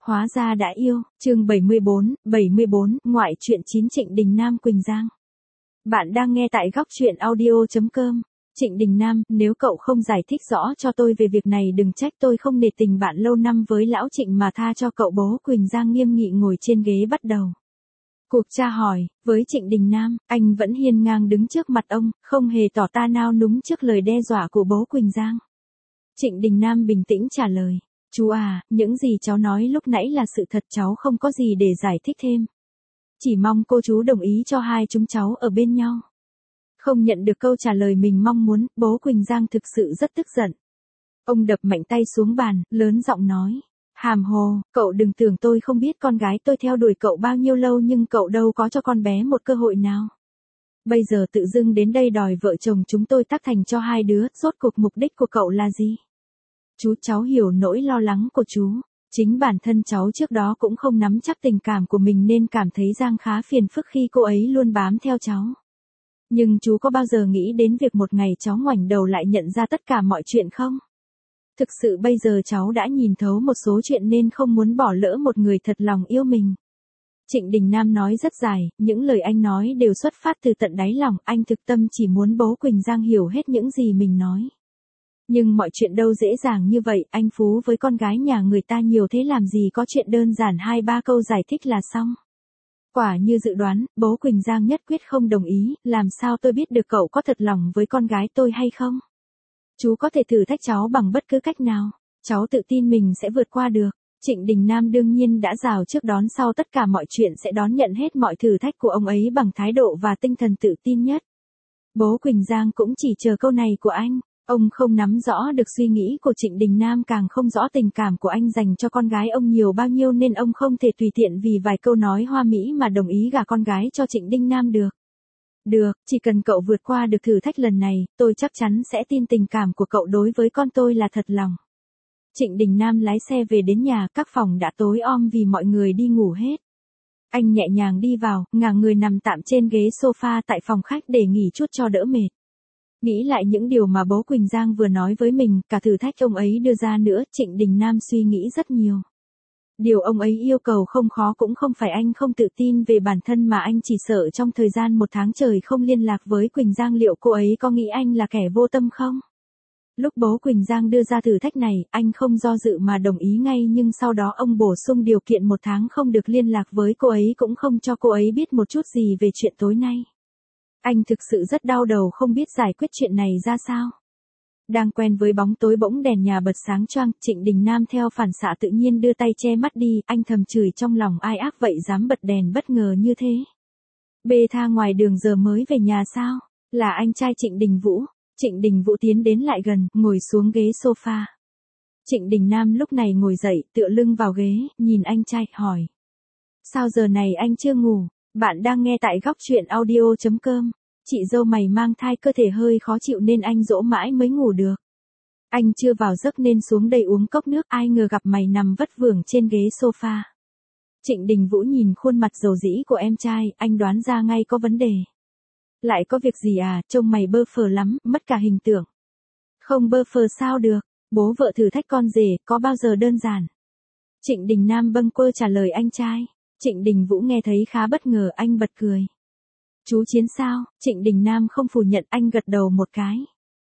Hóa ra đã yêu, chương 74, ngoại truyện 9 Trịnh Đình Nam Quỳnh Giang. Bạn đang nghe tại góc truyện audio.com. Trịnh Đình Nam, nếu cậu không giải thích rõ cho tôi về việc này đừng trách tôi không nể tình bạn lâu năm với lão Trịnh mà tha cho cậu. Bố Quỳnh Giang nghiêm nghị ngồi trên ghế bắt đầu cuộc tra hỏi, với Trịnh Đình Nam, anh vẫn hiên ngang đứng trước mặt ông, không hề tỏ ta nao núng trước lời đe dọa của bố Quỳnh Giang. Trịnh Đình Nam bình tĩnh trả lời. Chú à, những gì cháu nói lúc nãy là sự thật, cháu không có gì để giải thích thêm. Chỉ mong cô chú đồng ý cho hai chúng cháu ở bên nhau. Không nhận được câu trả lời mình mong muốn, bố Quỳnh Giang thực sự rất tức giận. Ông đập mạnh tay xuống bàn, lớn giọng nói. Hàm hồ, cậu đừng tưởng tôi không biết con gái tôi theo đuổi cậu bao nhiêu lâu nhưng cậu đâu có cho con bé một cơ hội nào. Bây giờ tự dưng đến đây đòi vợ chồng chúng tôi tác thành cho hai đứa, rốt cuộc mục đích của cậu là gì? Cháu hiểu nỗi lo lắng của chú. Chính bản thân cháu trước đó cũng không nắm chắc tình cảm của mình nên cảm thấy Giang khá phiền phức khi cô ấy luôn bám theo cháu. Nhưng chú có bao giờ nghĩ đến việc một ngày cháu ngoảnh đầu lại nhận ra tất cả mọi chuyện không? Thực sự bây giờ cháu đã nhìn thấu một số chuyện nên không muốn bỏ lỡ một người thật lòng yêu mình. Trịnh Đình Nam nói rất dài, những lời anh nói đều xuất phát từ tận đáy lòng, anh thực tâm chỉ muốn bố Quỳnh Giang hiểu hết những gì mình nói. Nhưng mọi chuyện đâu dễ dàng như vậy, anh Phú với con gái nhà người ta nhiều thế làm gì có chuyện đơn giản 2-3 câu giải thích là xong. Quả như dự đoán, bố Quỳnh Giang nhất quyết không đồng ý, làm sao tôi biết được cậu có thật lòng với con gái tôi hay không? Chú có thể thử thách cháu bằng bất cứ cách nào, cháu tự tin mình sẽ vượt qua được. Trịnh Đình Nam đương nhiên đã rào trước đón sau tất cả mọi chuyện sẽ đón nhận hết mọi thử thách của ông ấy bằng thái độ và tinh thần tự tin nhất. Bố Quỳnh Giang cũng chỉ chờ câu này của anh. Ông không nắm rõ được suy nghĩ của Trịnh Đình Nam, càng không rõ tình cảm của anh dành cho con gái ông nhiều bao nhiêu nên ông không thể tùy tiện vì vài câu nói hoa mỹ mà đồng ý gả con gái cho Trịnh Đình Nam được. Được, chỉ cần cậu vượt qua được thử thách lần này, tôi chắc chắn sẽ tin tình cảm của cậu đối với con tôi là thật lòng. Trịnh Đình Nam lái xe về đến nhà, các phòng đã tối om vì mọi người đi ngủ hết. Anh nhẹ nhàng đi vào, ngả người nằm tạm trên ghế sofa tại phòng khách để nghỉ chút cho đỡ mệt. Nghĩ lại những điều mà bố Quỳnh Giang vừa nói với mình, cả thử thách ông ấy đưa ra nữa, Trịnh Đình Nam suy nghĩ rất nhiều. Điều ông ấy yêu cầu không khó, cũng không phải anh không tự tin về bản thân mà anh chỉ sợ trong thời gian 1 tháng trời không liên lạc với Quỳnh Giang liệu cô ấy có nghĩ anh là kẻ vô tâm không? Lúc bố Quỳnh Giang đưa ra thử thách này, anh không do dự mà đồng ý ngay, nhưng sau đó ông bổ sung điều kiện 1 tháng không được liên lạc với cô ấy, cũng không cho cô ấy biết một chút gì về chuyện tối nay. Anh thực sự rất đau đầu không biết giải quyết chuyện này ra sao. Đang quen với bóng tối bỗng đèn nhà bật sáng choang, Trịnh Đình Nam theo phản xạ tự nhiên đưa tay che mắt đi, anh thầm chửi trong lòng ai ác vậy dám bật đèn bất ngờ như thế. Bê tha ngoài đường giờ mới về nhà sao? Là anh trai Trịnh Đình Vũ. Trịnh Đình Vũ tiến đến lại gần, ngồi xuống ghế sofa. Trịnh Đình Nam lúc này ngồi dậy, tựa lưng vào ghế, nhìn anh trai, hỏi. Sao giờ này anh chưa ngủ? Bạn đang nghe tại góc truyện audio.com. Chị dâu mày mang thai, cơ thể hơi khó chịu nên anh dỗ mãi mới ngủ được. Anh chưa vào giấc nên xuống đây uống cốc nước, ai ngờ gặp mày nằm vất vưởng trên ghế sofa. Trịnh Đình Vũ nhìn khuôn mặt dầu dĩ của em trai, anh đoán ra ngay có vấn đề. Lại có việc gì à, trông mày bơ phờ lắm, mất cả hình tượng. Không bơ phờ sao được, bố vợ thử thách con rể, có bao giờ đơn giản. Trịnh Đình Nam bâng quơ trả lời anh trai. Trịnh Đình Vũ nghe thấy khá bất ngờ, anh bật cười. Chú Chiến sao? Trịnh Đình Nam không phủ nhận, anh gật đầu một cái.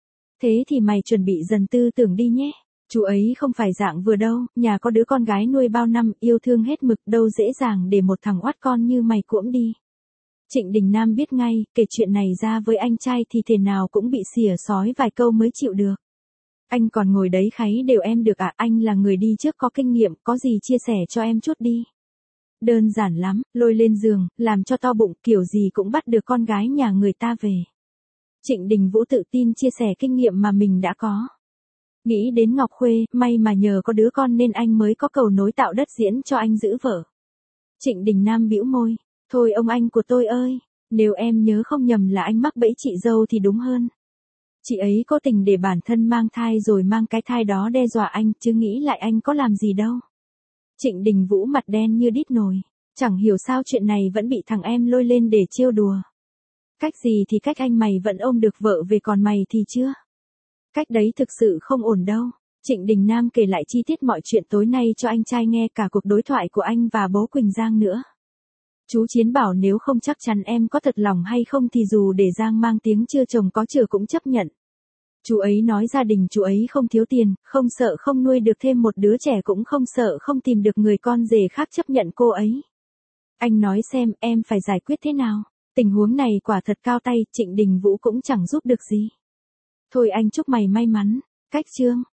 Thế thì mày chuẩn bị dần tư tưởng đi nhé. Chú ấy không phải dạng vừa đâu, nhà có đứa con gái nuôi bao năm, yêu thương hết mực, đâu dễ dàng để một thằng oắt con như mày cuỗng đi. Trịnh Đình Nam biết ngay, kể chuyện này ra với anh trai thì thể nào cũng bị xỉa xói vài câu mới chịu được. Anh còn ngồi đấy kháy đều em được à, anh là người đi trước có kinh nghiệm, có gì chia sẻ cho em chút đi. Đơn giản lắm, lôi lên giường, làm cho to bụng, kiểu gì cũng bắt được con gái nhà người ta về. Trịnh Đình Vũ tự tin chia sẻ kinh nghiệm mà mình đã có. Nghĩ đến Ngọc Khuê, may mà nhờ có đứa con nên anh mới có cầu nối tạo đất diễn cho anh giữ vợ. Trịnh Đình Nam bĩu môi, thôi ông anh của tôi ơi, nếu em nhớ không nhầm là anh mắc bẫy chị dâu thì đúng hơn. Chị ấy cố tình để bản thân mang thai rồi mang cái thai đó đe dọa anh, chứ nghĩ lại anh có làm gì đâu. Trịnh Đình Vũ mặt đen như đít nồi, chẳng hiểu sao chuyện này vẫn bị thằng em lôi lên để trêu đùa. Cách gì thì cách, anh mày vẫn ôm được vợ về còn mày thì chưa. Cách đấy thực sự không ổn đâu. Trịnh Đình Nam kể lại chi tiết mọi chuyện tối nay cho anh trai nghe, cả cuộc đối thoại của anh và bố Quỳnh Giang nữa. Chú Chiến bảo nếu không chắc chắn em có thật lòng hay không thì dù để Giang mang tiếng chưa chồng có chửa cũng chấp nhận. Chú ấy nói gia đình chú ấy không thiếu tiền, không sợ không nuôi được thêm một đứa trẻ, cũng không sợ không tìm được người con rể khác chấp nhận cô ấy. Anh nói xem em phải giải quyết thế nào. Tình huống này quả thật cao tay, Trịnh Đình Vũ cũng chẳng giúp được gì. Thôi anh chúc mày may mắn. Cách chương.